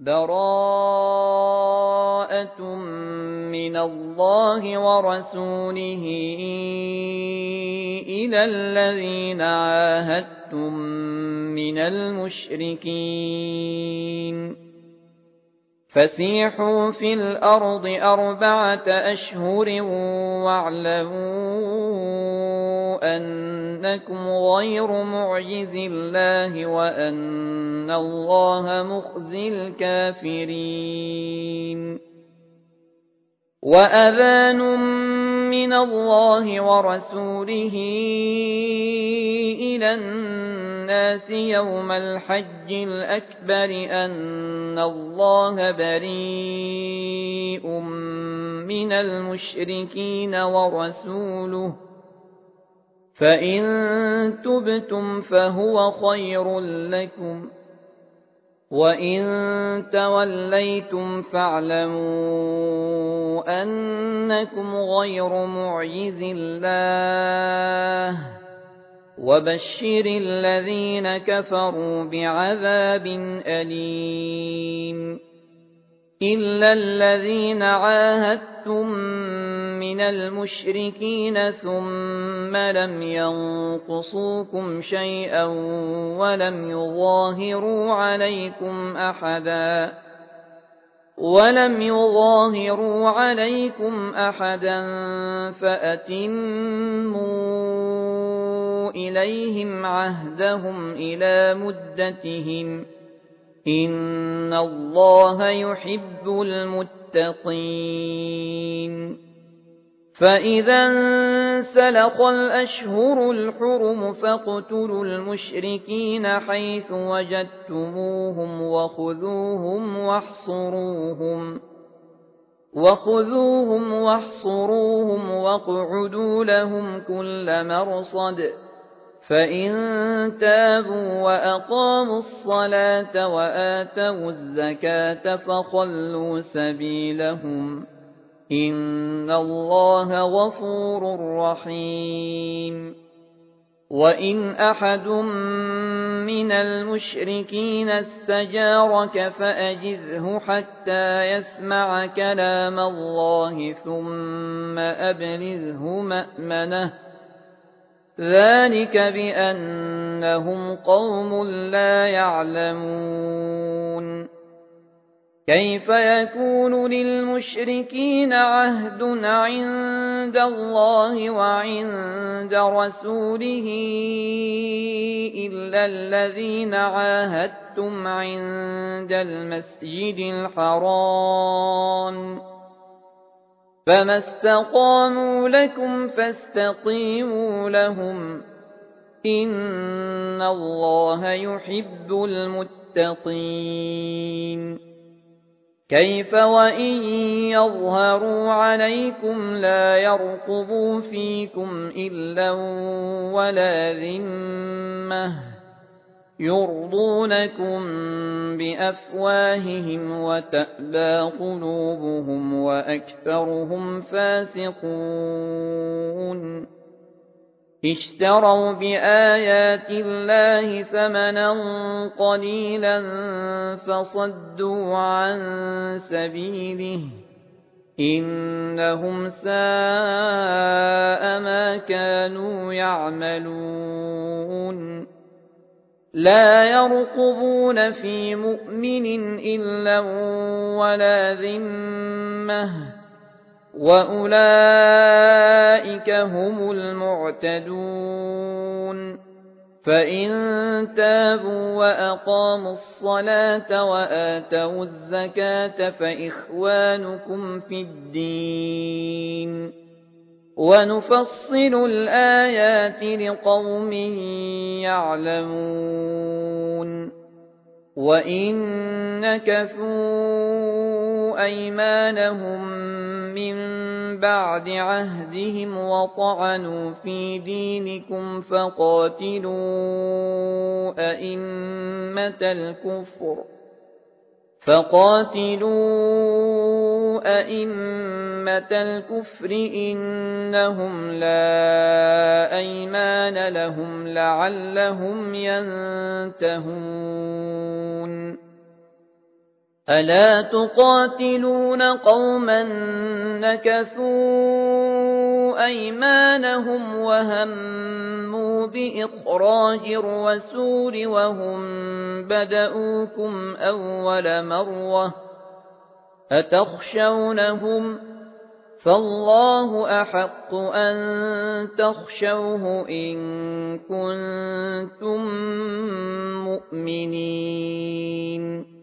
براءة من الله ورسوله إلى الذين عاهدتم من المشركين فسيحوا في الأرض 4 أشهر واعلموا أنكم غير معجز الله وأن الله مخزي الكافرين وأذان من الله ورسوله إلى الناس يوم الحج الأكبر أن الله بريء من المشركين ورسوله فإن تبتم فهو خير لكم وإن توليتم فاعلموا أنكم غير معجز الله وبشر الذين كفروا بعذاب أليم إلا الذين عاهدتم من المشركين ثم لم ينقصوكم شيئا ولم يظاهروا عليكم أحدا فأتموا إليهم عهدهم إلى مدتهم إن الله يحب المتقين فإذا انسلخ الأشهر الحرم فاقتلوا المشركين حيث وجدتموهم وخذوهم واحصروهم واقعدوا لهم كل مرصد فإن تابوا وأقاموا الصلاة وآتوا الزكاة فخلوا سبيلهم إن الله غفور رحيم وإن أحد من المشركين استجارك فأجره حتى يسمع كلام الله ثم أبلغه مأمنه ذلك بأنهم قوم لا يعلمون كيف يكون للمشركين عهد عند الله وعند رسوله إلا الذين عاهدتم عند المسجد الحرام فما استقاموا لكم فاستقيموا لهم إن الله يحب المتقين كيف وإن يظهروا عليكم لا يرقبوا فيكم إلا ولا ذمة يرضونكم بأفواههم وتأبى قلوبهم وأكثرهم فاسقون اشتروا بآيات الله ثمنا قليلا فصدوا عن سبيله إنهم ساء ما كانوا يعملون لا يرقبون في مؤمن إلا ولا ذمة وأولئك هم المعتدون فإن تابوا وأقاموا الصلاة وآتوا الزكاة فإخوانكم في الدين ونفصل الآيات لقوم يعلمون وإن نكثوا أيمانهم من بعد عهدهم وطعنوا في دينكم فقاتلوا أئمة الكفر إنهم لا أيمان لهم لعلهم ينتهون ألا تقاتلون قوما نكثوا أيمانهم وهموا بإخراج الرسول وهم بدؤوكم أول مرة أتخشونهم فالله أحق أن تخشوه إن كنتم مؤمنين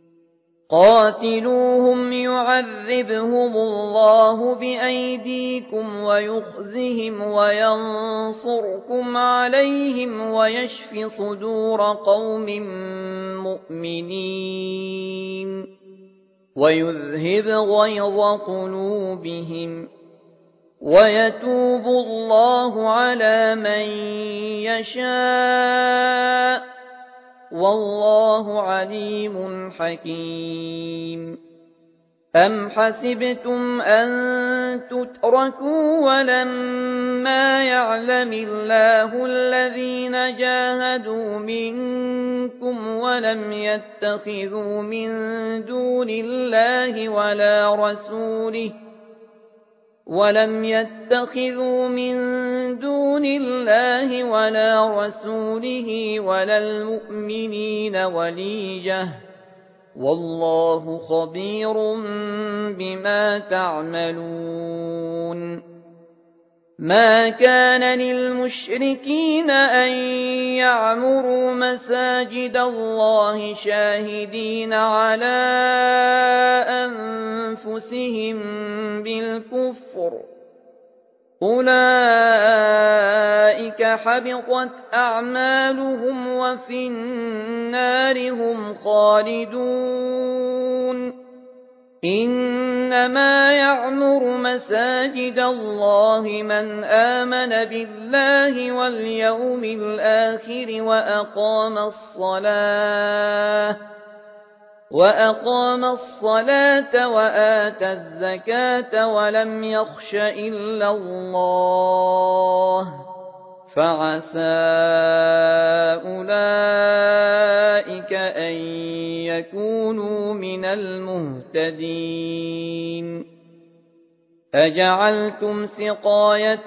قاتلوهم يعذبهم الله بأيديكم ويخزهم وينصركم عليهم ويشف صدور قوم مؤمنين ويذهب غيظ قلوبهم ويتوب الله على من يشاء والله عليم حكيم أم حسبتم أن تتركوا ولما يعلم الله الذين جاهدوا منكم ولم يتخذوا من دون الله ولا رسوله ولا المؤمنين وليجة والله خبير بما تعملون ما كان للمشركين أن يعمروا مساجد الله شاهدين على أنفسهم بالكفر أولئك حبطت أعمالهم وفي النار هم خالدون إنما يعمر مساجد الله من آمن بالله واليوم الآخر وأقام الصلاة وآتى الزكاة ولم يخش إلا الله فعسى أولئك أن يكونوا من المهتدين أجعلتم سقاية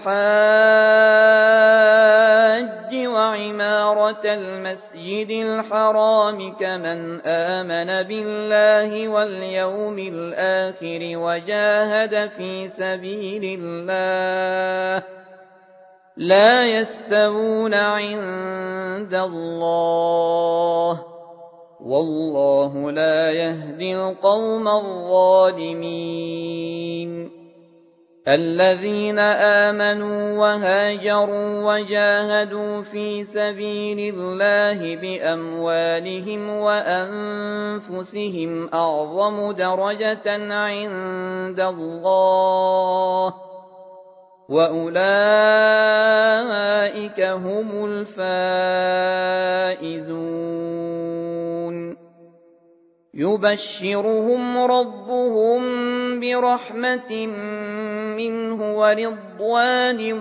الحاج وعمارة المسجد الحرام كمن آمن بالله واليوم الآخر وجاهد في سبيل الله لا يستوون عند الله والله لا يهدي القوم الظالمين الذين آمنوا وهاجروا وجاهدوا في سبيل الله بأموالهم وأنفسهم أعظم درجة عند الله وأولئك هم الفائزون يبشرهم ربهم برحمة منه ورضوان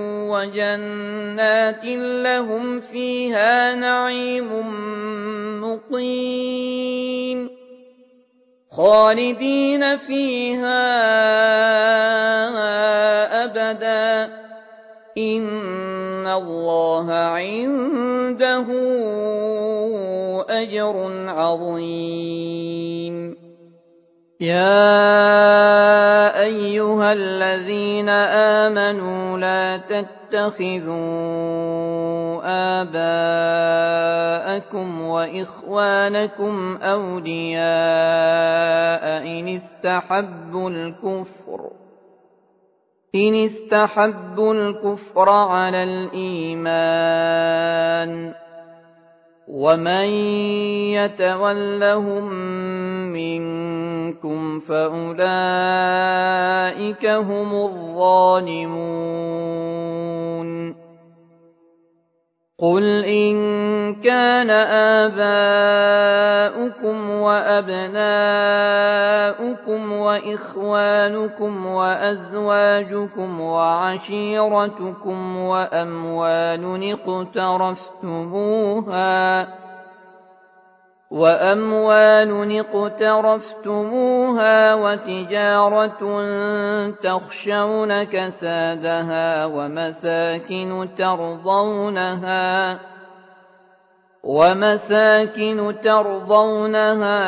وجنات لهم فيها نعيم مقيم خالدين فيها أبدا إن الله عنده أجر عظيم يا أيها الذين آمنوا لا تتخذوا آباءكم وإخوانكم أولياء إن استحبوا الكفر على الإيمان ومن يتولهم منكم فأولئك هم الظالمون قل إن كان آباؤكم وأبناؤكم وإخوانكم وأزواجكم وعشيرتكم وأموال اقترفتموها وأموال اقترفتموها وتجارة تخشون كسادها ومساكن ترضونها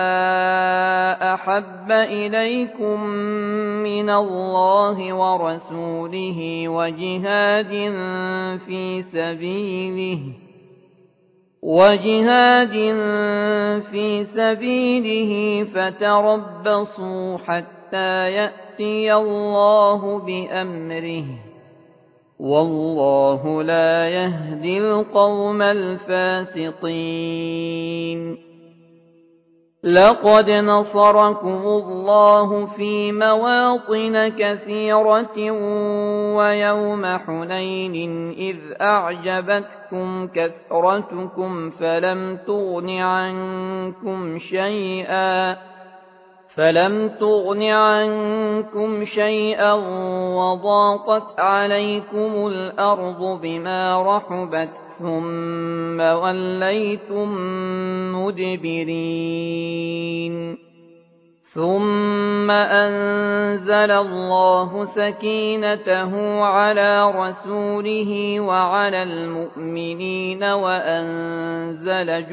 أحب إليكم من الله ورسوله وجهاد في سبيله فتربصوا حتى يأتي الله بأمره والله لا يهدي القوم الفاسقين. لقد نصركم الله في مواطن كثيرة ويوم حنين إذ أعجبتكم كثرتكم فلم تغن عنكم شيئا وضاقت عليكم الأرض بما رحبت ثم وليتم مدبرين. ثم أنزل الله سكينته على رسوله وعلى المؤمنين وأنزل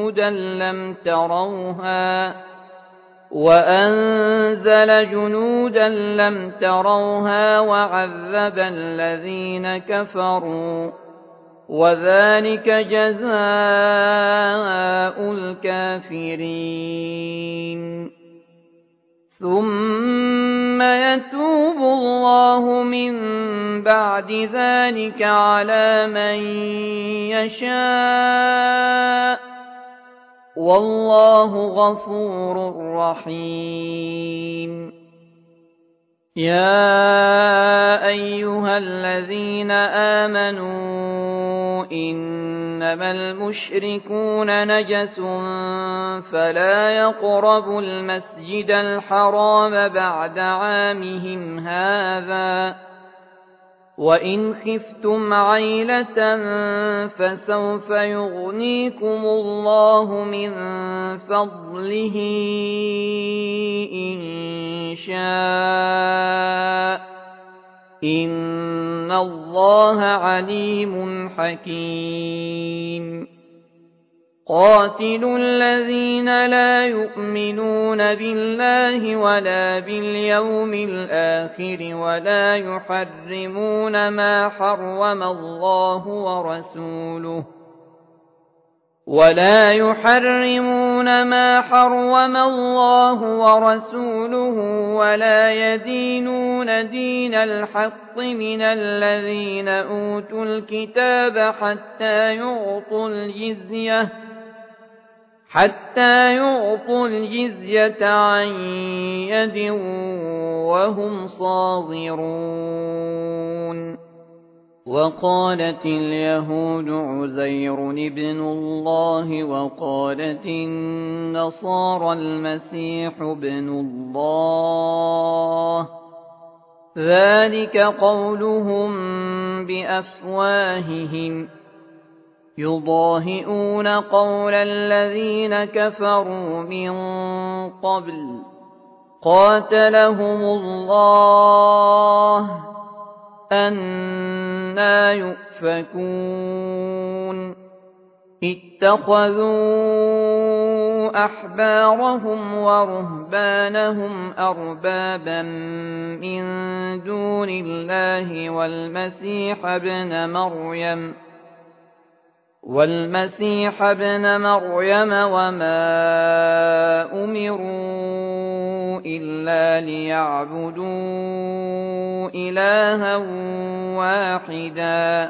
جنودا لم تروها وعذب الذين كفروا وذلك جزاء الكافرين. ثم يتوب الله من بعد ذلك على من يشاء والله غفور رحيم. يا أيها الذين آمنوا إنما المشركون نجس فلا يقربوا المسجد الحرام بعد عامهم هذا وإن خفتم عيلة فسوف يغنيكم الله من فضله إن شاء إن الله عليم حكيم. قاتلوا الذين لا يؤمنون بالله ولا باليوم الآخر ولا يحرمون ما حرم الله ورسوله ولا يدينون دين الحق من الذين أوتوا الكتاب حتى يعطوا الجزية عن يد وهم صاغرون. وقالت اليهود عزير ابن الله وقالت النصارى المسيح ابن الله ذلك قولهم بأفواههم يضاهئون قول الذين كفروا من قبل قاتلهم الله أنى يؤفكون. اتخذوا أحبارهم ورهبانهم أربابا من دون الله والمسيح ابن مريم وما أمروا إلا ليعبدوا إلها واحدا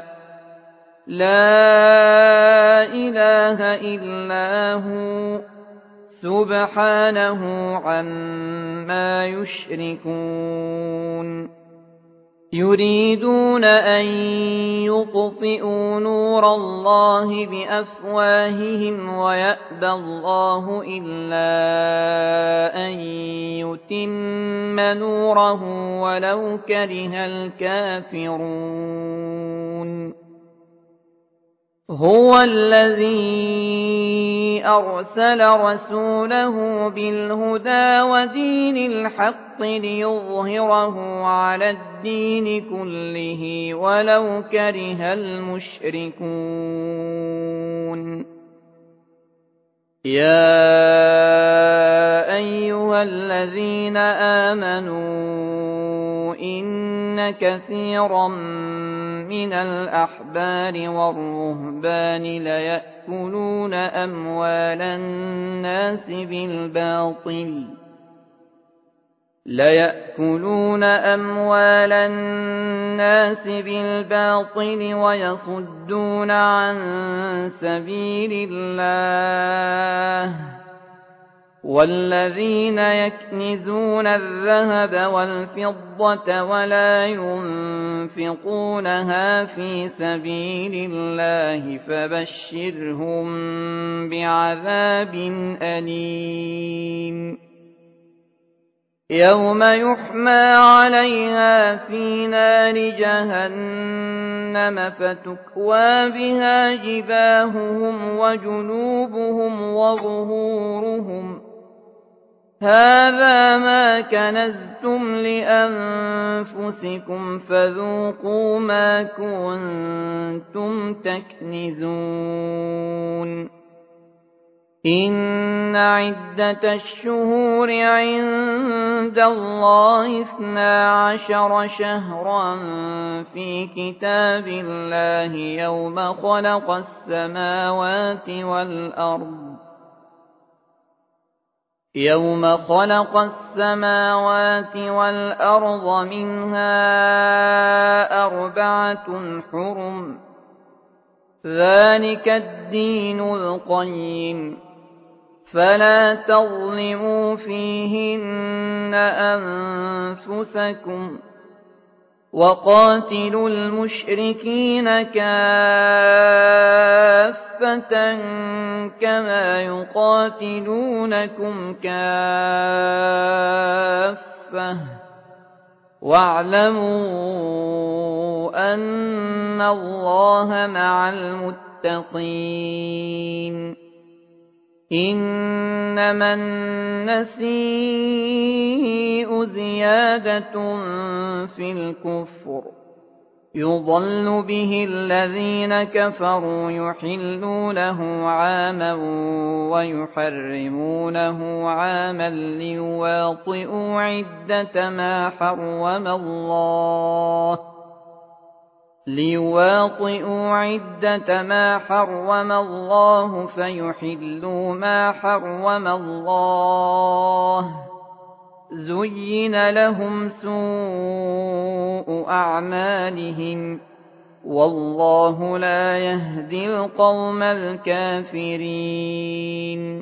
لا إله إلا هو سبحانه عما يشركون. يريدون أن يطفئوا نور الله بأفواههم ويأبى الله إلا أن يتم نوره ولو كره الكافرون. هو الذي أرسل رسوله بالهدى ودين الحق ليظهره على الدين كله ولو كره المشركون يا أيها الذين آمنوا إن كثيرا من الأحبار والرهبان ليأكلون أموال الناس بالباطل ويصدون عن سبيل الله والذين يكنزون الذهب والفضة ولا ينفقونها في سبيل الله فبشرهم بعذاب أليم يوم يحمى عليها في نار جهنم فتكوى بها جباههم وجنوبهم وظهورهم هذا ما كنزتم لأنفسكم فذوقوا ما كنتم تكنزون إن عدة الشهور عند الله 12 شهرا في كتاب الله يوم خلق السماوات والأرض منها 4 حرم ذلك الدين القيم فلا تظلموا فيهن أنفسكم وقاتلوا المشركين كافة كما يقاتلونكم كافة واعلموا أن الله مع المتقين إنما النسيء زيادة في الكفر يضل به الذين كفروا يحلونه عاما ويحرمونه عاما ليواطئوا عدة ما حرم الله فيحلوا ما حرم الله زين لهم سوء أعمالهم والله لا يهدي القوم الكافرين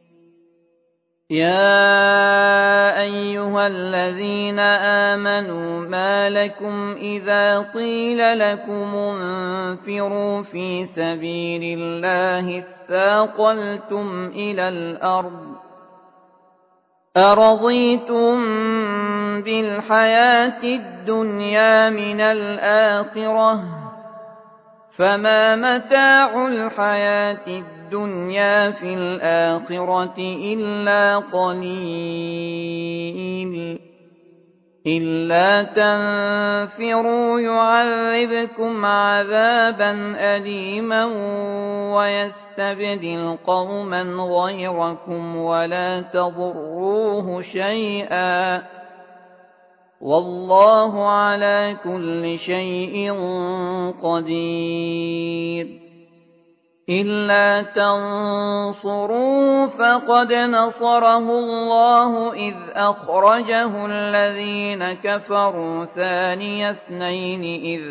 يا أيها الذين آمنوا ما لكم إذا قيل لكم انفروا في سبيل الله اثاقلتم إلى الأرض أرضيتم بالحياة الدنيا من الآخرة فما متاع الحياة الدنيا في الآخرة إلا قليل إلا تنفروا يعذبكم عذابا أليما ويستبدل قوما غيركم ولا تضروه شيئا والله على كل شيء قدير إلا تنصروه فقد نصره الله إذ أخرجه الذين كفروا ثاني اثنين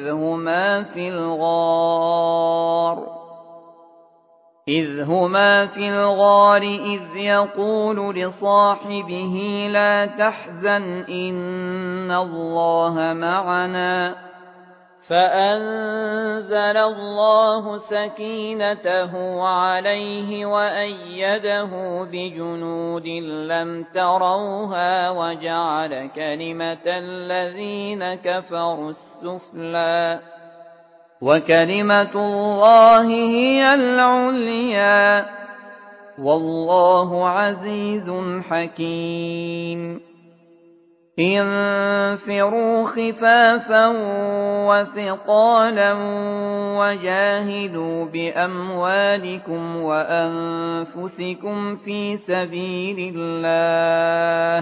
إذ هما في الغار إذ يقول لصاحبه لا تحزن إن الله معنا فأنزل الله سكينته عليه وأيده بجنود لم تروها وجعل كلمة الذين كفروا السفلى وكلمة الله هي العليا والله عزيز حكيم انفروا خفافا وثقالا وجاهدوا بأموالكم وأنفسكم في سبيل الله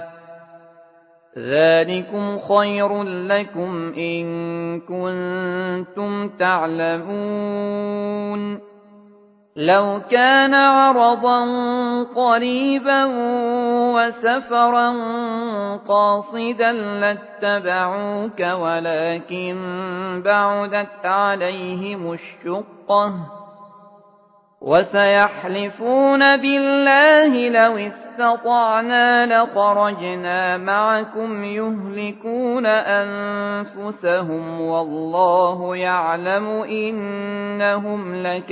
ذلكم خير لكم إن كنتم تعلمون لو كان عرضا قريبا وسفرا قاصدا لاتبعوك ولكن بعدت عليهم الشقة وسيحلفون بالله لو استطعنا لخرجنا معكم يهلكون أنفسهم والله يعلم إنهم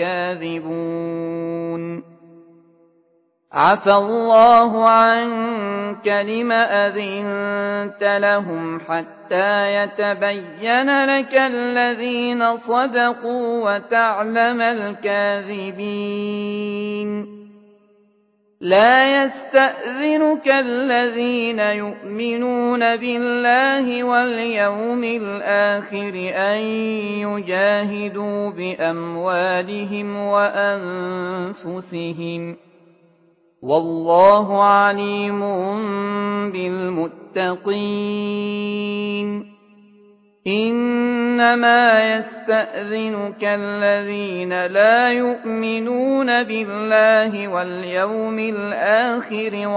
لكاذبون عفى الله عنك لم أذنت لهم حتى يتبين لك الذين صدقوا وتعلم الكاذبين لا يستأذنك الذين يؤمنون بالله واليوم الآخر أن يجاهدوا بأموالهم وأنفسهم والله عليم بالمتقين إنما يستأذنك الذين لا يؤمنون بالله واليوم الآخر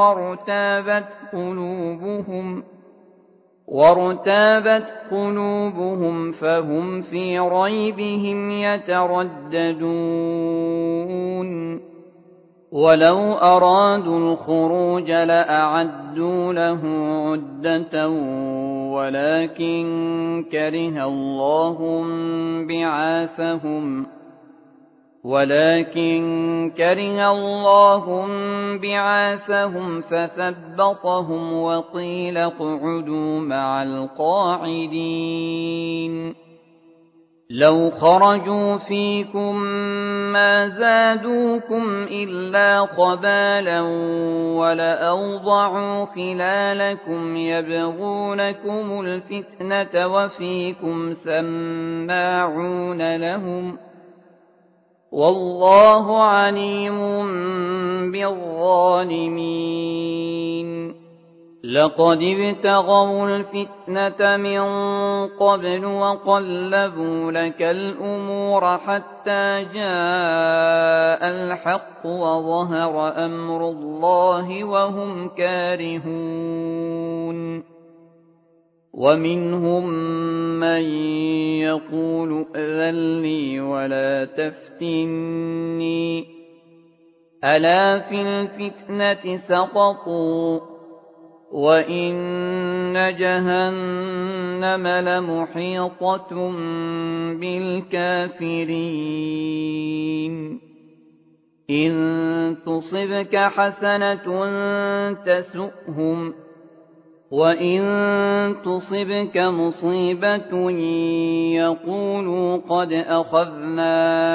وارتابت قلوبهم فهم في ريبهم يترددون ولو أرادوا الخروج لأعدوا له عدة ولكن كره الله بعاثهم فثبطهم وقيل اقعدوا مع القاعدين لو خرجوا فيكم ما زادوكم إلا خبالا ولأوضعوا خلالكم يبغونكم الفتنة وفيكم سماعون لهم والله عليم بالظالمين لقد ابتغوا الفتنة من قبل وقلبوا لك الأمور حتى جاء الحق وظهر أمر الله وهم كارهون ومنهم من يقول ائذن لي ولا تفتني ألا في الفتنة سقطوا وإن جهنم لمحيطة بالكافرين إن تصبك حسنة تسؤهم وإن تصبك مصيبة يقولوا قد أخذنا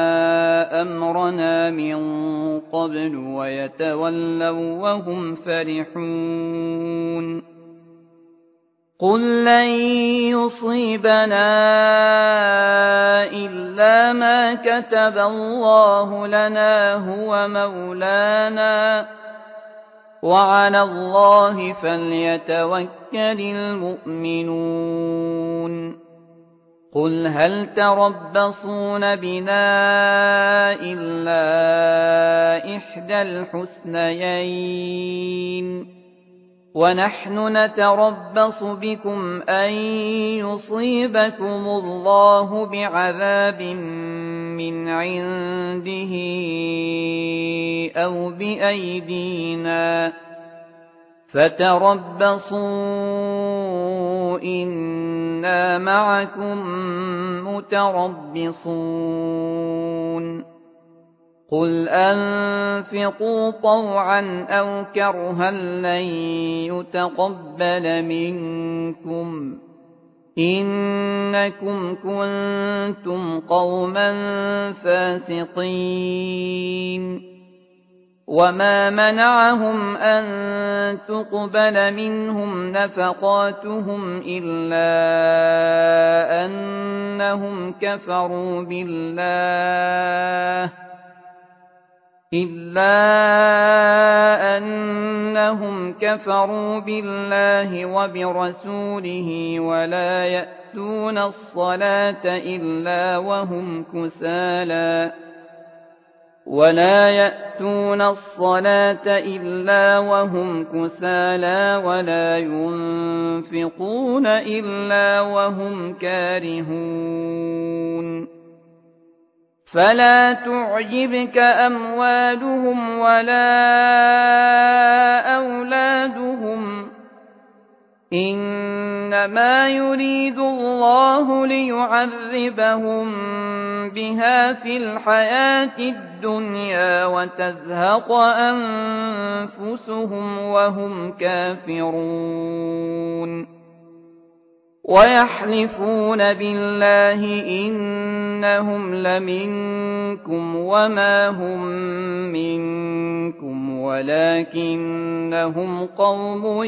أمرنا من قبل ويتولوا وهم فرحون قل لن يصيبنا إلا ما كتب الله لنا هو مولانا وعلى الله فليتوكل المؤمنون قل هل تربصون بنا إلا إحدى الحسنيين ونحن نتربص بكم أن يصيبكم الله بعذاب من عنده أو بأيدينا فتربصوا إنا معكم متربصون قل أنفقوا طوعا أو كرها لن يتقبل منكم إنكم كنتم قوما فاسقين وما منعهم أن تقبل منهم نفقاتهم إلا أنهم كفروا بالله وبرسوله ولا يأتون الصلاة إلا وهم كسالى ولا ينفقون إلا وهم كارهون فلا تعجبك أموالهم ولا أولادهم إنما يريد الله ليعذبهم بها في الحياة الدنيا وتزهق أنفسهم وهم كافرون ويحلفون بالله إنهم لمنكم وما هم منكم ولكنهم قوم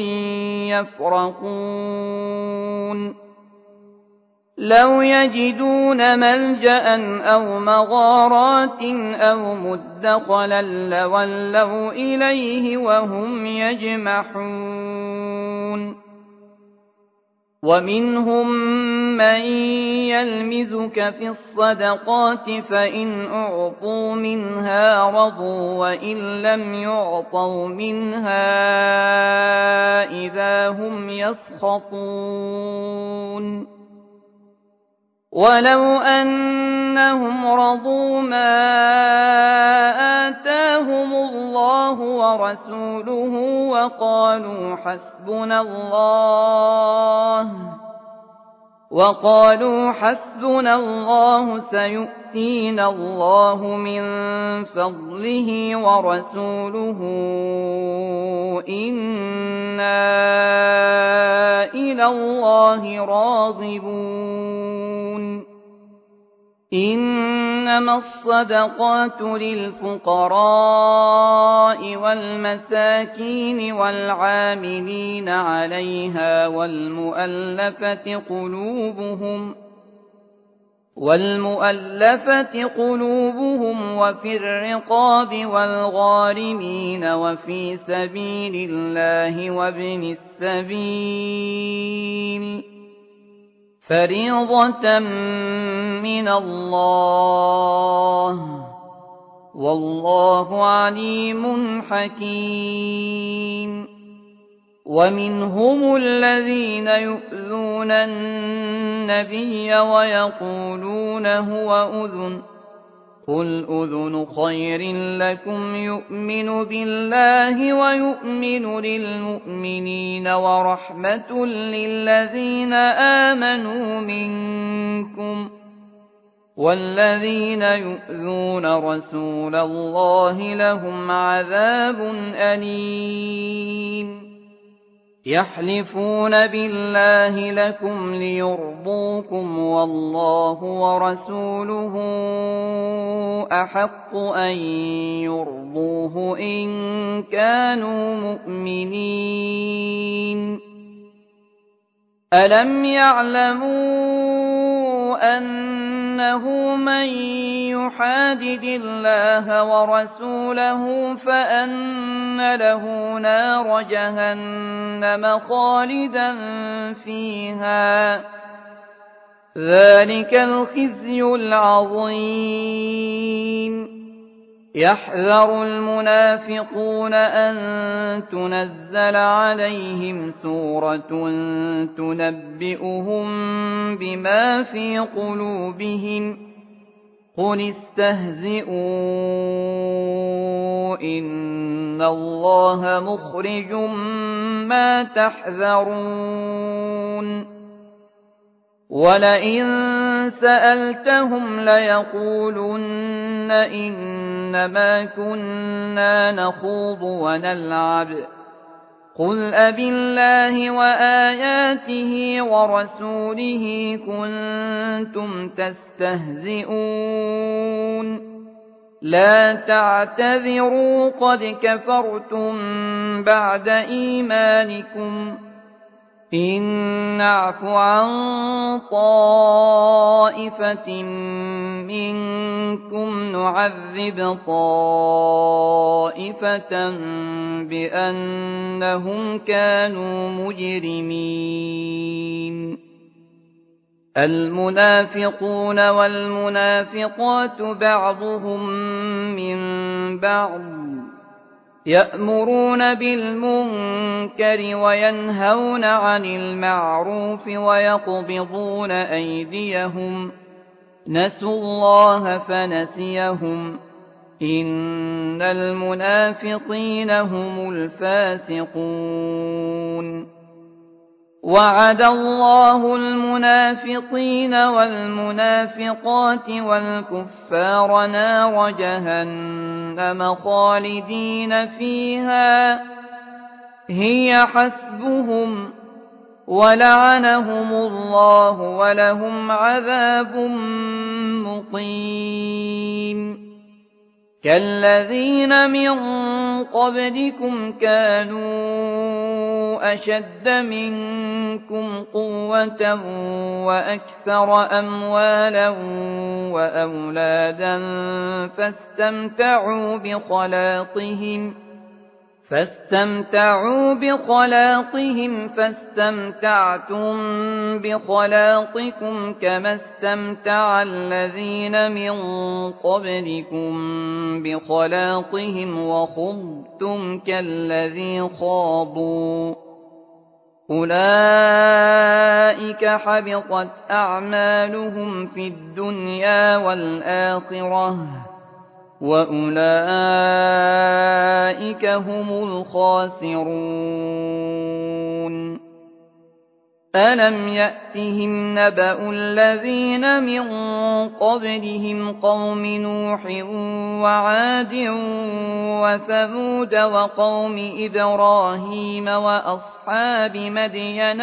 يفرقون لو يجدون ملجأ أو مغارات أو مدخلا لولوا إليه وهم يجمحون ومنهم من يلمزك في الصدقات فإن أعطوا منها رضوا وإن لم يعطوا منها إذا هم يسخطون ولو أنهم رضوا ما آتاهم الله ورسوله وقالوا حسبنا الله سيؤتينا الله من فضله ورسوله إنا إلى الله راغبون إنما الصدقات للفقراء والمساكين والعاملين عليها والمؤلفة قلوبهم وفي الرقاب والغارمين وفي سبيل الله وابن السبيل فريضة من الله والله عليم حكيم ومنهم الذين يؤذون النبي ويقولون هو أذن قل أذن خير لكم يؤمن بالله ويؤمن للمؤمنين ورحمة للذين آمنوا منكم والذين يؤذون رسول الله لهم عذاب أليم يحلفون بالله لكم ليرضوكم والله ورسوله أحق أن يرضوه إن كانوا مؤمنين ألم يعلموا أنه من يحادد الله ورسوله فأن له نار جهنم خالدا فيها ذلك الخزي العظيم يحذر المنافقون أن تنزل عليهم سورة تنبئهم بما في قلوبهم قل استهزئوا إن الله مخرج ما تحذرون ولئن سألتهم ليقولن إنما كنا نخوض ونلعب قُلْ أَبِاللَّهِ وَآيَاتِهِ وَرَسُولِهِ كُنتُمْ تَسْتَهْزِئُونَ لَا تَعْتَذِرُوا قَدْ كَفَرْتُم بَعْدَ إِيمَانِكُمْ إِن نَّعْفُ عَن طَائِفَةٍ مِّنكُمْ نُعَذِّبْ طَائِفَةً بِأَنَّهُمْ كَانُوا مُجْرِمِينَ الْمُنَافِقُونَ وَالْمُنَافِقَاتُ بَعْضُهُم مِّن بَعْضٍ يَأْمُرُونَ بِالْمُنكَرِ وَيَنْهَوْنَ عَنِ الْمَعْرُوفِ وَيَقْبِضُونَ أَيْدِيَهُمْ نَسُوا اللَّهَ فَنَسِيَهُمْ إِنَّ الْمُنَافِقِينَ هُمُ الْفَاسِقُونَ وَعَدَ اللَّهُ الْمُنَافِقِينَ وَالْمُنَافِقَاتِ وَالْكُفَّارَ نَارَ جَهَنَّمَ خَالِدِينَ فِيهَا هِيَ حَسْبُهُمْ وَلَعَنَهُمُ اللَّهُ وَلَهُمْ عَذَابٌ مُّقِيمٌ كَالَّذِينَ مِن قَبْلِكُمْ كَانُوا أَشَدَّ مِنكُمْ قُوَّةً وَأَكْثَرَ أَمْوَالًا وَأَوْلَادًا فاستمتعوا بخلاقهم فاستمتعتم بخلاقكم كما استمتع الذين من قبلكم بخلاقهم وخضتم كالذي خاضوا أولئك حبطت أعمالهم في الدنيا والآخرة وَأُولَٰئِكَ هُمُ الْخَاسِرُونَ أَلَمْ يَأْتِهِمْ نَبَأُ الَّذِينَ مِن قَبْلِهِمْ قَوْمِ نُوحٍ وَعَادٍ وَثَمُودَ وَقَوْمِ إِبْرَاهِيمَ وَأَصْحَابِ مَدْيَنَ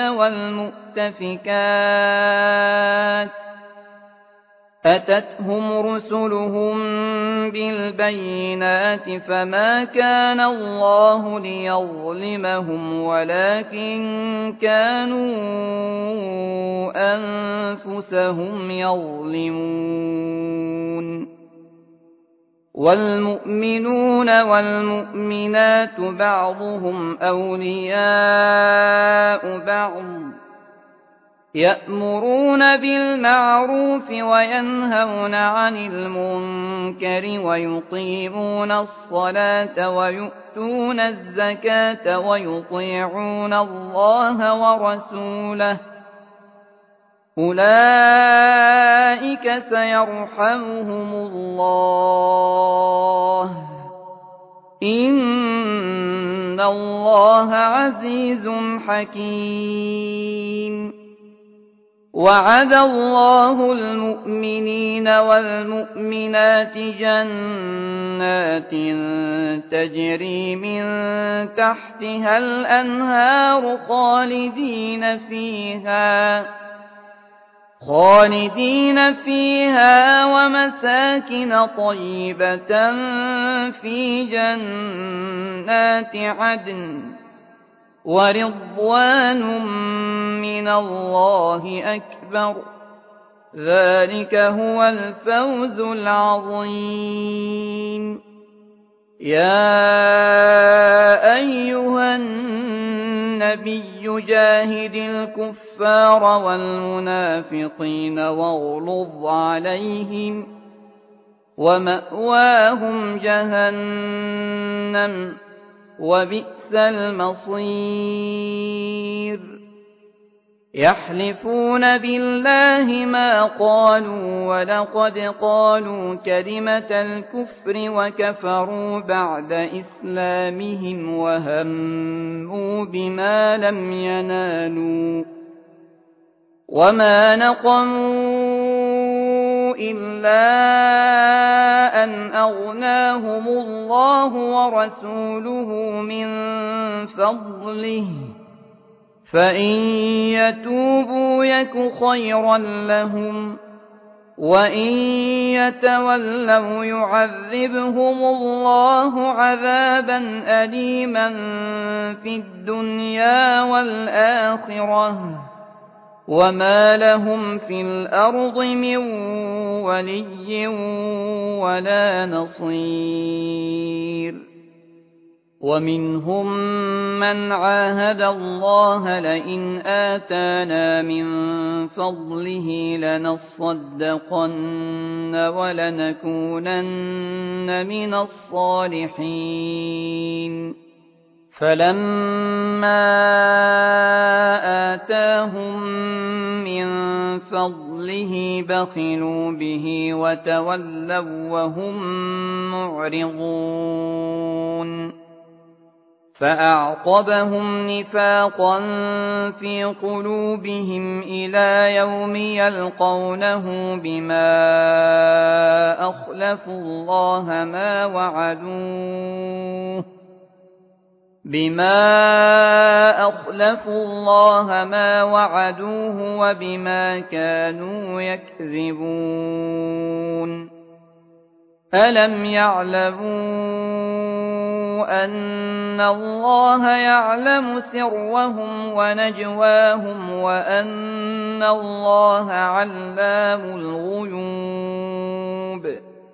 وَالْمُؤْتَفِكَاتِ أَتَتْهُمْ رُسُلُهُم بِالْبَيِّنَاتِ فَمَا كَانَ اللَّهُ لِيَظْلِمَهُمْ وَلَٰكِن كَانُوا أَنفُسَهُمْ يَظْلِمُونَ وَالْمُؤْمِنُونَ وَالْمُؤْمِنَاتُ بَعْضُهُمْ أَوْلِيَاءُ بَعْضٍ يَأْمُرُونَ بِالْمَعْرُوفِ وَيَنْهَوْنَ عَنِ الْمُنكَرِ وَيُقِيمُونَ الصَّلَاةَ وَيُؤْتُونَ الزَّكَاةَ وَيُطِيعُونَ اللَّهَ وَرَسُولَهُ أُولَٰئِكَ سَيَرْحَمُهُمُ اللَّهُ إِنَّ اللَّهَ عَزِيزٌ حَكِيمٌ وَعَدَ اللَّهُ الْمُؤْمِنِينَ وَالْمُؤْمِنَاتِ جَنَّاتٍ تَجْرِي مِن تَحْتِهَا الْأَنْهَارُ خَالِدِينَ فِيهَا وَمَسَاكِنَ طَيِّبَةً فِي جَنَّاتِ عَدْنٍ وَرِضْوَانٌ مِّنَ اللَّهِ أَكْبَرُ ذَلِكَ هُوَ الْفَوْزُ الْعَظِيمُ يَا أَيُّهَا النَّبِيُّ جَاهِدِ الْكُفَّارَ وَالْمُنَافِقِينَ وَاغْلُظْ عَلَيْهِمْ وَمَأْوَاهُمْ جَهَنَّمُ وَبِئْسَ الْمَصِيرُ يَحْلِفُونَ بِاللَّهِ مَا قَالُوا وَلَقَدْ قَالُوا كَلِمَةَ الْكُفْرِ وَكَفَرُوا بَعْدَ إِسْلَامِهِمْ وَهَمُّوا بِمَا لَمْ يَنَالُوا وَمَا نَقَمُوا إِلَّا أن أغناهم الله ورسوله من فضله، فإن يتوبوا يك خيرا لهم، وإن يتولوا يعذبهم الله عذابا أليما في الدنيا والآخرة، وما لهم في الأرض من ولي ولا نصير. ومنهم من عاهد الله لئن آتانا من فضله لنصدقن ولنكونن من الصالحين، فلما آتاهم من فضله بخلوا به وتولوا وهم معرضون، فأعقبهم نفاقا في قلوبهم إلى يوم يلقونه بما أخلفوا الله ما وعدوه وبما كانوا يكذبون. ألم يعلموا أن الله يعلم سرهم ونجواهم وأن الله علام الغيوب؟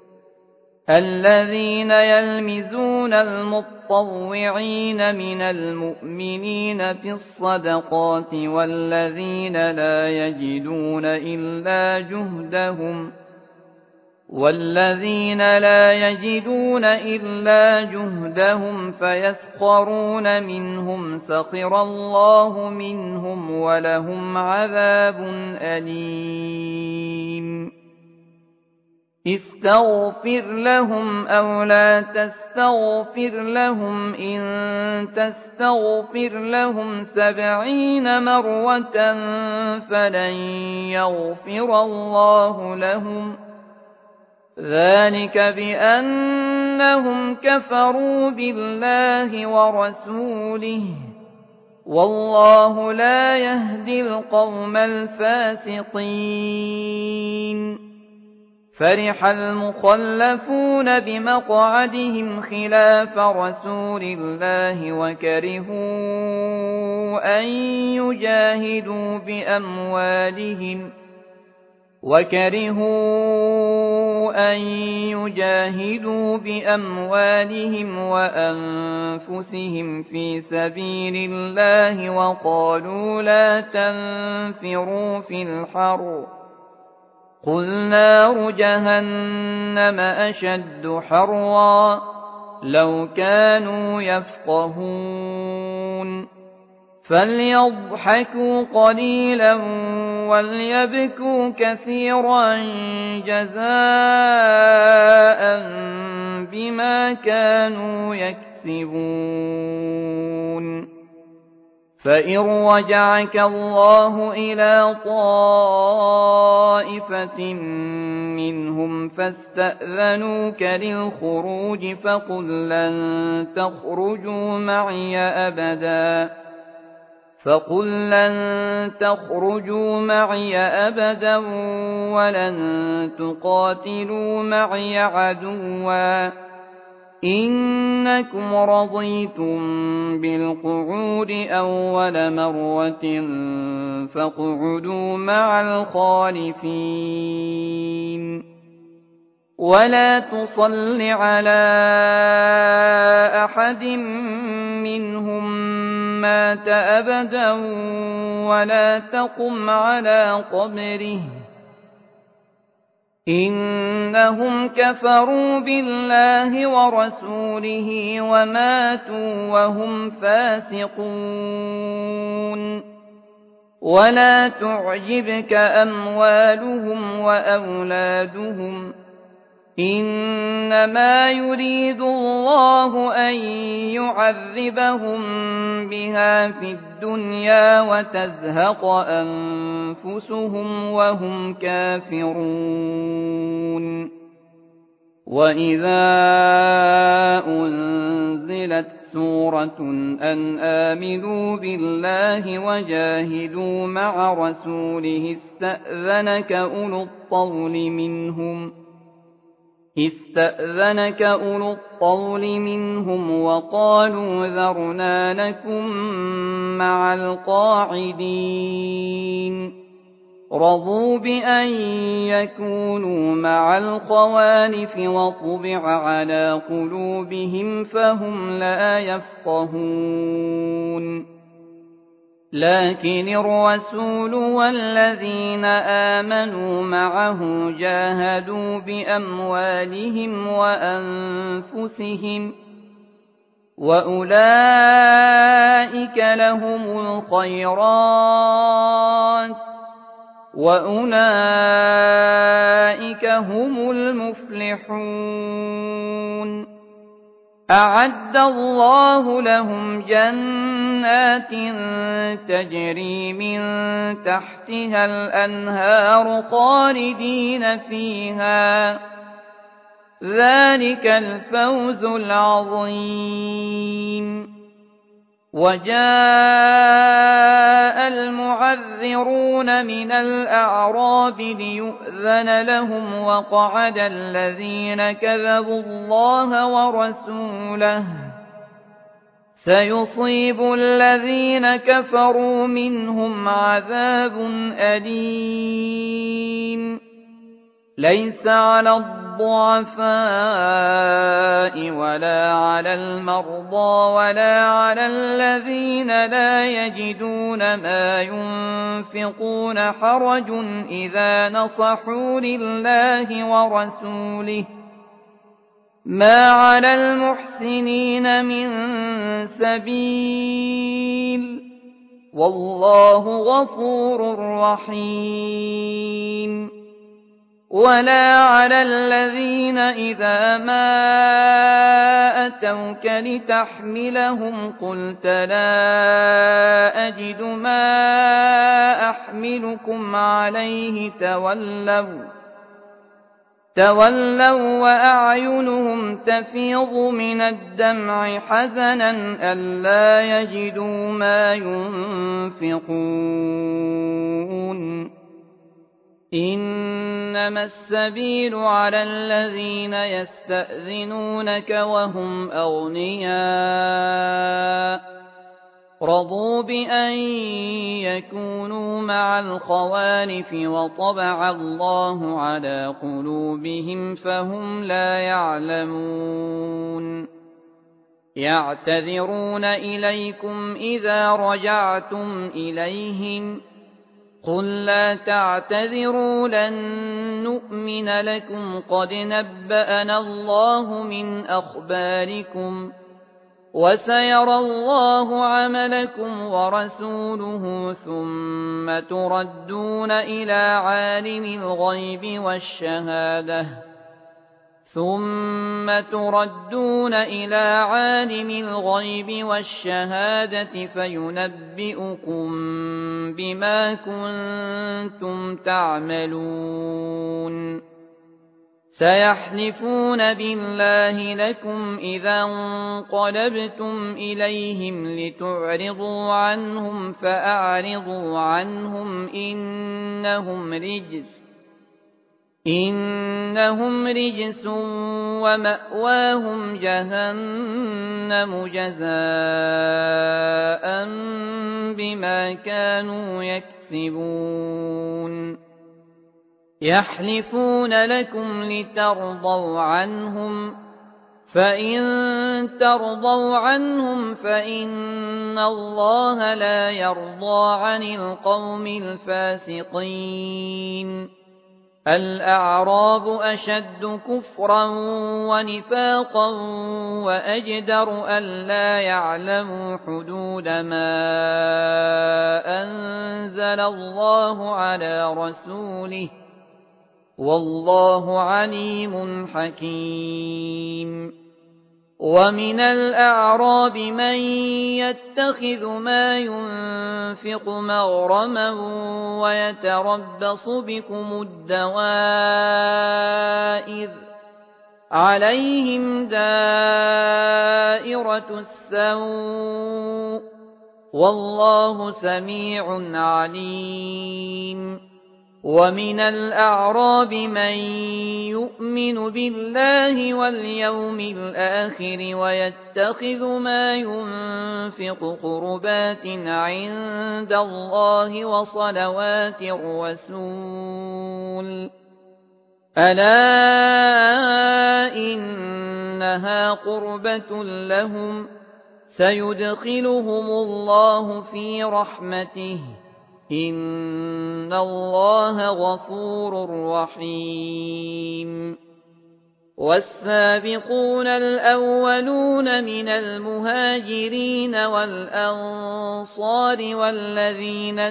الذين يلمزون المطوعين من المؤمنين في الصدقات والذين لا يجدون إلا جهدهم فيسخرون منهم سخر الله منهم ولهم عذاب أليم. استغفر لهم أو لا تستغفر لهم إن تستغفر لهم 70 مرة فلن يغفر الله لهم، ذلك بأنهم كفروا بالله ورسوله، والله لا يهدي القوم الفاسقين. فرح المخلفون بمقعدهم خلاف رسول الله وكرهوا أن يجاهدوا بأموالهم وأنفسهم في سبيل الله وقالوا لا تنفروا في الحر، قل نار جهنم أشد حرا، لو كانوا يفقهون. فليضحكوا قليلا وليبكوا كثيرا جزاء بما كانوا يكسبون. فإن رجعك الله إلى طائفة منهم فاستأذنوك للخروج فقل لن تخرجوا معي أبدا ولن تقاتلوا معي عدوا، إنكم رضيتم بالقعود أول مرة فاقعدوا مع الخالفين، ولا تصل على أحد منهم مات أبدا ولا تقم على قبره، إنهم كفروا بالله ورسوله وماتوا وهم فاسقون. ولا تعجبك أموالهم وأولادهم، إنما يريد الله أن يعذبهم بها في الدنيا وتزهق أنفسهم وهم كافرون. وَإِذَا أُنزِلَتْ سُورَةٌ أَنْ آمِنُوا بِاللَّهِ وَجَاهِدُوا مَعَ رَسُولِهِ اسْتَأْذَنَكَ أُولُو الطَّوْلِ مِنْهُمْ وَقَالُوا ذَرْنَا نَكُن مَّعَ الْقَاعِدِينَ رَضُوا بِأَن يَكُونُوا مَعَ الْخَوَالِفِ وَطُبِعَ عَلَىٰ قُلُوبِهِمْ فَهُمْ لَا يَفْقَهُونَ لكن الرسول والذين آمنوا معه جاهدوا بأموالهم وأنفسهم وأولئك لهم الخيرات وأولئك هم المفلحون أعد الله لهم جنات تجري من تحتها الأنهار خالدين فيها ذلك الفوز العظيم وجاء المعذرون من الأعراب ليؤذن لهم وقعد الذين كذبوا الله ورسوله سيصيب الذين كفروا منهم عذاب أليم ليس على الضعفاء ولا على المرضى ولا على الذين لا يجدون ما ينفقون حرج إذا نصحوا لله ورسوله ما على المحسنين من سبيل والله غفور رحيم ولا على الذين إذا ما أتوك لتحملهم قلت لا أجد ما أحملكم عليه تولوا وأعينهم تفيض من الدمع حزنا ألا يجدوا ما ينفقون إنما السبيل على الذين يستأذنونك وهم أغنياء رضوا بأن يكونوا مع الخوالف وطبع الله على قلوبهم فهم لا يعلمون يعتذرون إليكم إذا رجعتم إليهم قل لا تعتذروا لن نؤمن لكم قد نبأنا الله من أخباركم وسيرى الله عملكم ورسوله ثم تردون إلى عالم الغيب والشهادة فينبئكم بما كنتم تعملون سيحلفون بالله لكم إذا انقلبتم إليهم لتعرضوا عنهم فأعرضوا عنهم إنهم رجس ومأواهم جهنم جزاء بما كانوا يكسبون يحلفون لكم لترضوا عنهم فإن ترضوا عنهم فإن الله لا يرضى عن القوم الفاسقين الأعراب أشد كفرا ونفاقا وأجدر ألا يعلموا حدود ما أنزل الله على رسوله والله عليم حكيم ومن الأعراب من يتخذ ما ينفق مغرما ويتربص بكم الدوائر عليهم دائرة السوء والله سميع عليم ومن الأعراب من يؤمن بالله واليوم الآخر ويتخذ ما ينفق قربات عند الله وصلوات الرسول ألا إنها قربة لهم سيدخلهم الله في رحمته إن الله غفور رحيم والسابقون الأولون من المهاجرين والأنصار والذين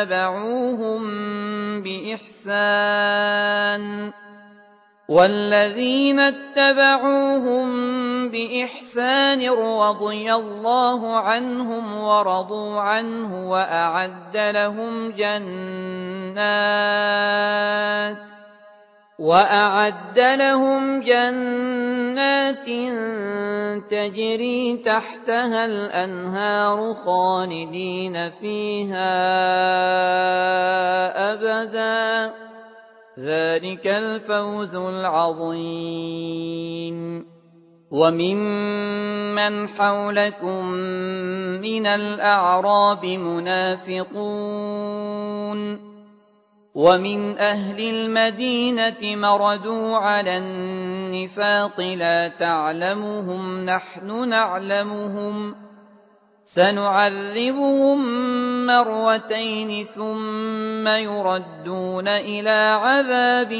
اتبعوهم بإحسان رضي الله عنهم ورضوا عنه وأعد لهم جنات تجري تحتها الأنهار خالدين فيها أبدا ذلك الفوز العظيم وممن حولكم من الأعراب منافقون ومن أهل المدينة مردوا على النفاق لا تعلمهم نحن نعلمهم سنعذبهم مرتين ثم يردون إلى عذاب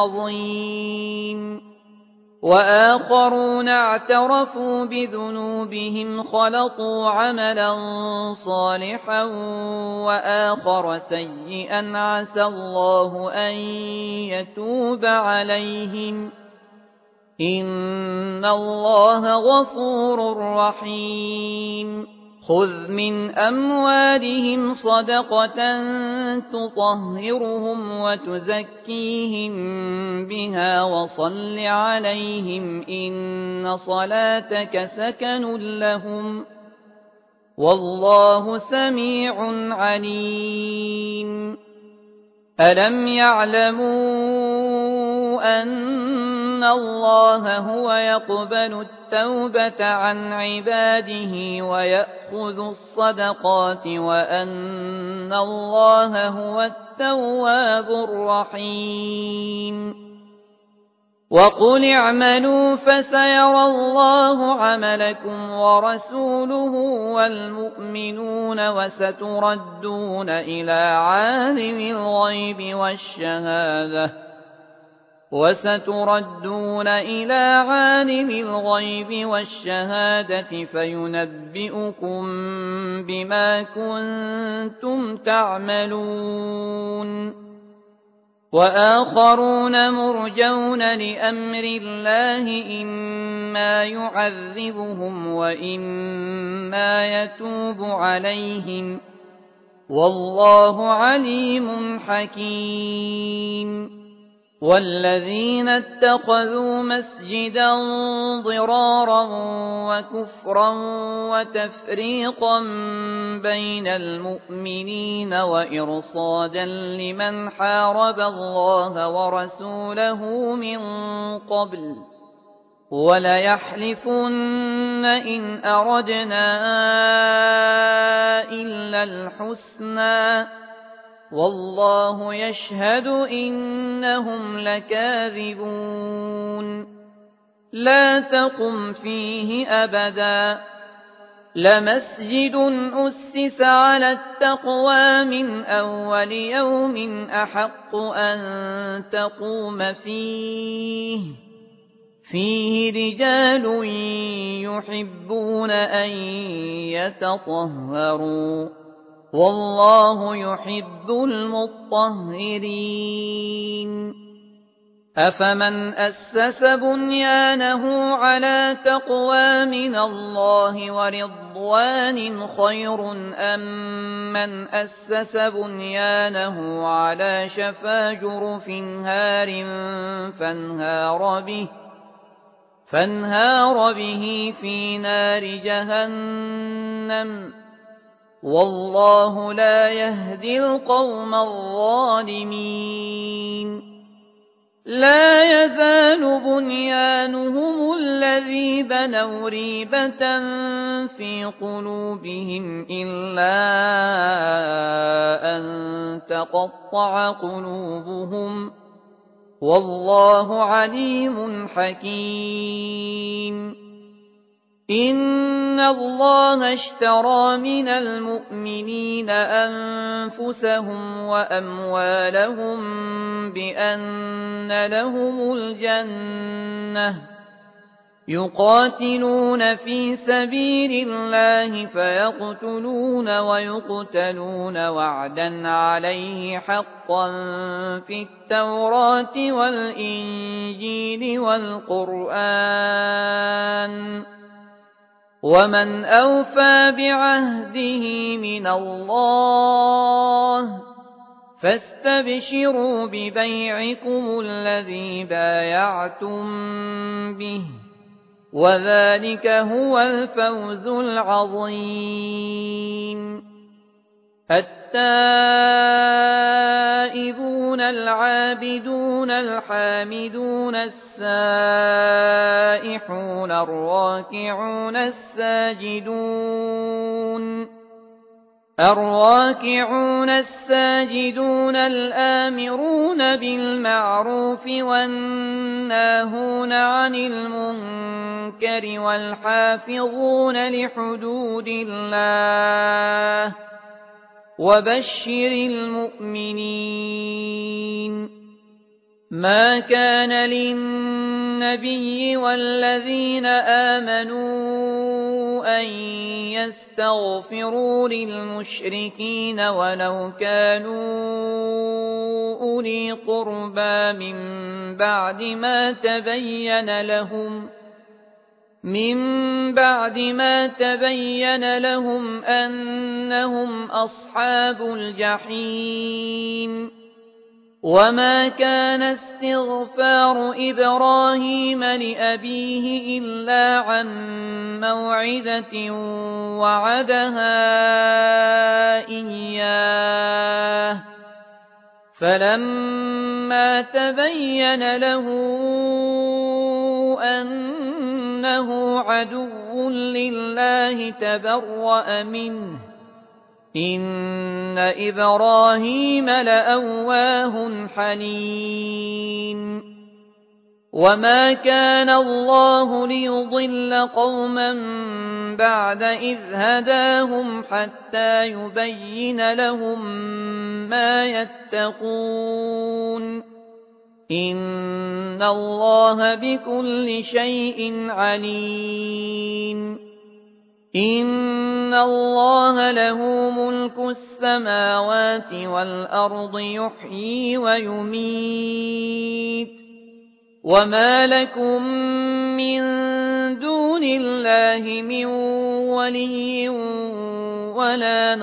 عظيم وآخرون اعترفوا بذنوبهم خلطوا عملا صالحا وآخر سيئا عسى الله أن يتوب عليهم إن الله غفور رحيم خذ من أموالهم صدقة تطهرهم وتزكيهم بها وصل عليهم إن صلاتك سكن لهم والله سميع عليم ألم يعلموا أن الله هو يقبل التوبة عن عباده ويأخذ الصدقات وأن الله هو التواب الرحيم وقل اعملوا فسيرى الله عملكم ورسوله والمؤمنون وستردون إلى عالم الغيب والشهادة فينبئكم بما كنتم تعملون وآخرون مرجون لأمر الله إما يعذبهم وإما يتوب عليهم والله عليم حكيم والذين اتخذوا مسجدا ضرارا وكفرا وتفريقا بين المؤمنين وإرصادا لمن حارب الله ورسوله من قبل وليحلفن إن أردنا إلا الحسنى والله يشهد إنهم لكاذبون لا تقم فيه أبدا لمسجد أسس على التقوى من أول يوم أحق أن تقوم فيه رجال يحبون أن يتطهروا والله يحب المطهرين أفمن أسس بنيانه على تقوى من الله ورضوان خير أم من أسس بنيانه على شفا جرف هار فانهار به فانهار به في نار جهنم والله لا يهدي القوم الظالمين لا يزال بنيانهم الذي بنوا ريبة في قلوبهم إلا أن تقطع قلوبهم والله عليم حكيم إن الله اشترى من المؤمنين أنفسهم وأموالهم بأن لهم الجنة يقاتلون في سبيل الله فيقتلون ويقتلون وعدا عليه حقا في التوراة والإنجيل والقرآن ومن أوفى بعهده من الله فاستبشروا ببيعكم الذي بايعتم به وذلك هو الفوز العظيم التائبون العابدون الحامدون السائحون الراكعون الساجدون الآمرون بالمعروف والناهون عن المنكر والحافظون لحدود الله وبشر المؤمنين ما كان للنبي والذين آمنوا أن يستغفروا للمشركين ولو كانوا أولي قربى من بعد ما تبين لهم أنهم أصحاب الجحيم وما كان استغفار إبراهيم لأبيه إلا عن موعدة وعدها إياه فلما تبين له أنه عدو لله تبرأ منه إن إبراهيم لأواه حليم وما كان الله ليضل قوما بعد إذ هداهم حتى يبين لهم ما يتقون إن الله بكل شيء عليم إن الله له ملك السماوات والأرض يحيي ويميت وما لكم من دون الله من ولي ولا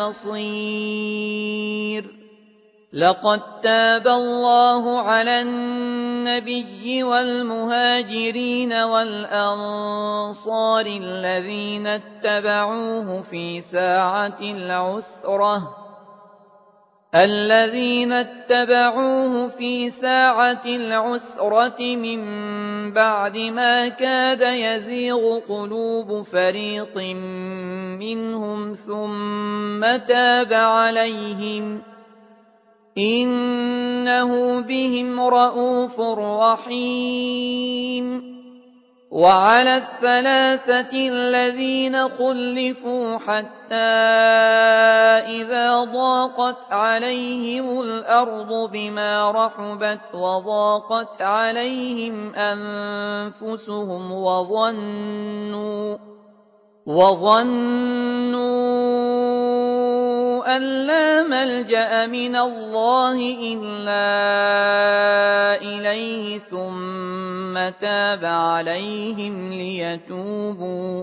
نصير لقد تاب الله على النبي والمهاجرين والأنصار الذين اتبعوه في ساعة العسرة من بعد ما كاد يزيغ قلوب فريق منهم ثم تاب عليهم إنه بهم رءوف رحيم وعلى الثلاثة الذين خلفوا حتى إذا ضاقت عليهم الأرض بما رحبت وضاقت عليهم أنفسهم وظنوا أن لا ملجأ من الله إلا إليه ثم تاب عليهم ليتوبوا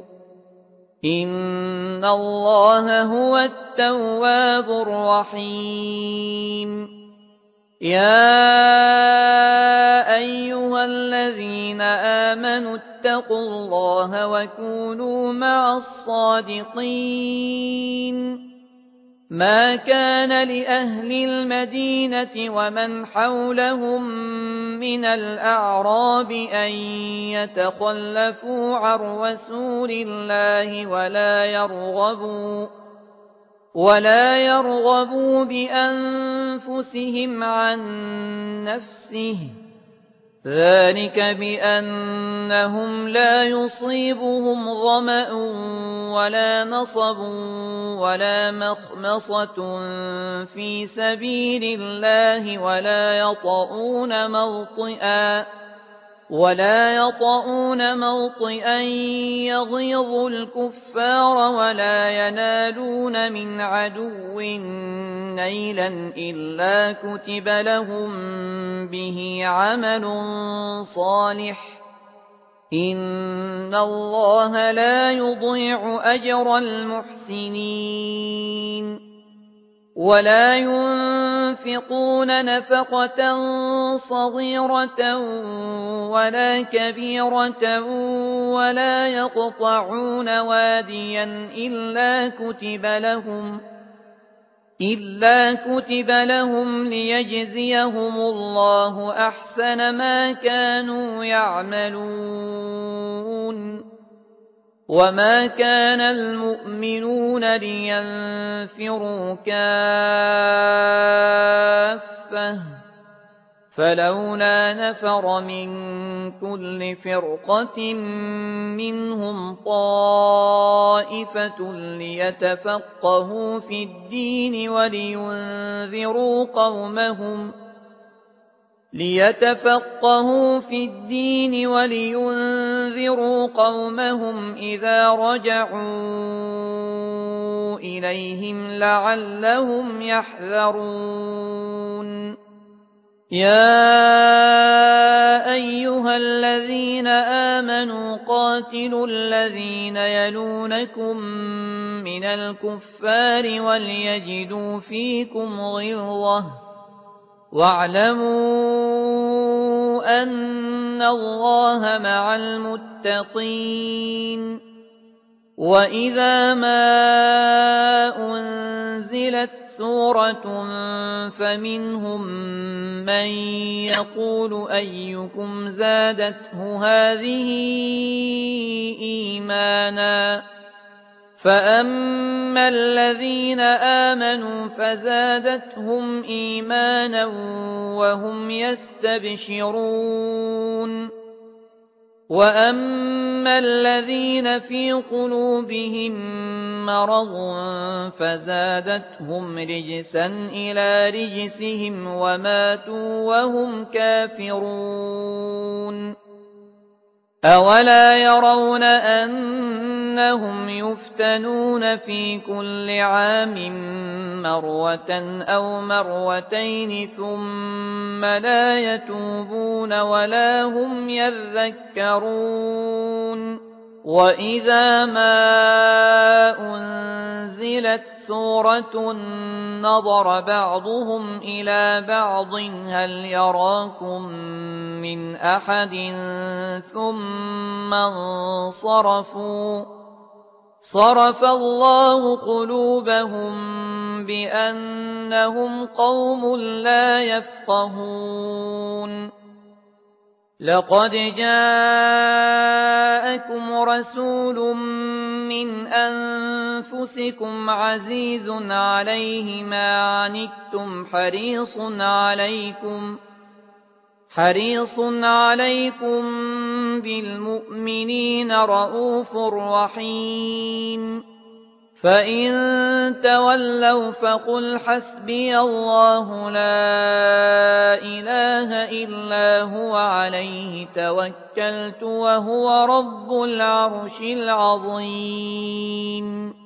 إن الله هو التواب الرحيم يا أيها الذين آمنوا فاتقوا الله وكونوا مع الصادقين ما كان لأهل المدينة ومن حولهم من الأعراب أن يتخلفوا عن رسول الله ولا يرغبوا بأنفسهم عن نفسه ذلك بأنهم لا يصيبهم ظمأ ولا نصب ولا مخمصة في سبيل الله ولا يطؤون موطئا يغيظ الكفار ولا ينالون من عدو نيلا إلا كتب لهم به عمل صالح إن الله لا يضيع أجر المحسنين ولا ينفقون نفقة صغيرة ولا كبيرة ولا يقطعون واديا إلا كتب لهم ليجزيهم الله أحسن ما كانوا يعملون وما كان المؤمنون لينفروا كافة فلولا نفر من كل فرقة منهم طائفة ليتفقهوا في الدين ولينذروا قومهم إذا رجعوا إليهم لعلهم يحذرون يا أيها الذين آمنوا قاتلوا الذين يلونكم من الكفار وليجدوا فيكم غلظة واعلموا أن الله مع المتقين وإذا ما أنزلت سورة فمنهم من يقول أيكم زادته هذه إيمانا فأما الذين آمنوا فزادتهم إيمانا وهم يستبشرون وأما الذين في قلوبهم مرض فزادتهم رجسا إلى رجسهم وماتوا وهم كافرون أولا يرون أنهم يفتنون في كل عام مرة أو مرتين ثم لا يتوبون ولا هم يذكرون وإذا ما أنزلت سورة نظر بعضهم إلى بعض هل يراكم من أحد ثم صرف الله قلوبهم بأنهم قوم لا يفقهون لقد جاءكم رسول من أنفسكم عزيز عليه ما عنتم حريص عليكم بالمؤمنين رءوف رحيم فإن تولوا فقل حسبي الله لا إله إلا هو عليه توكلت وهو رب العرش العظيم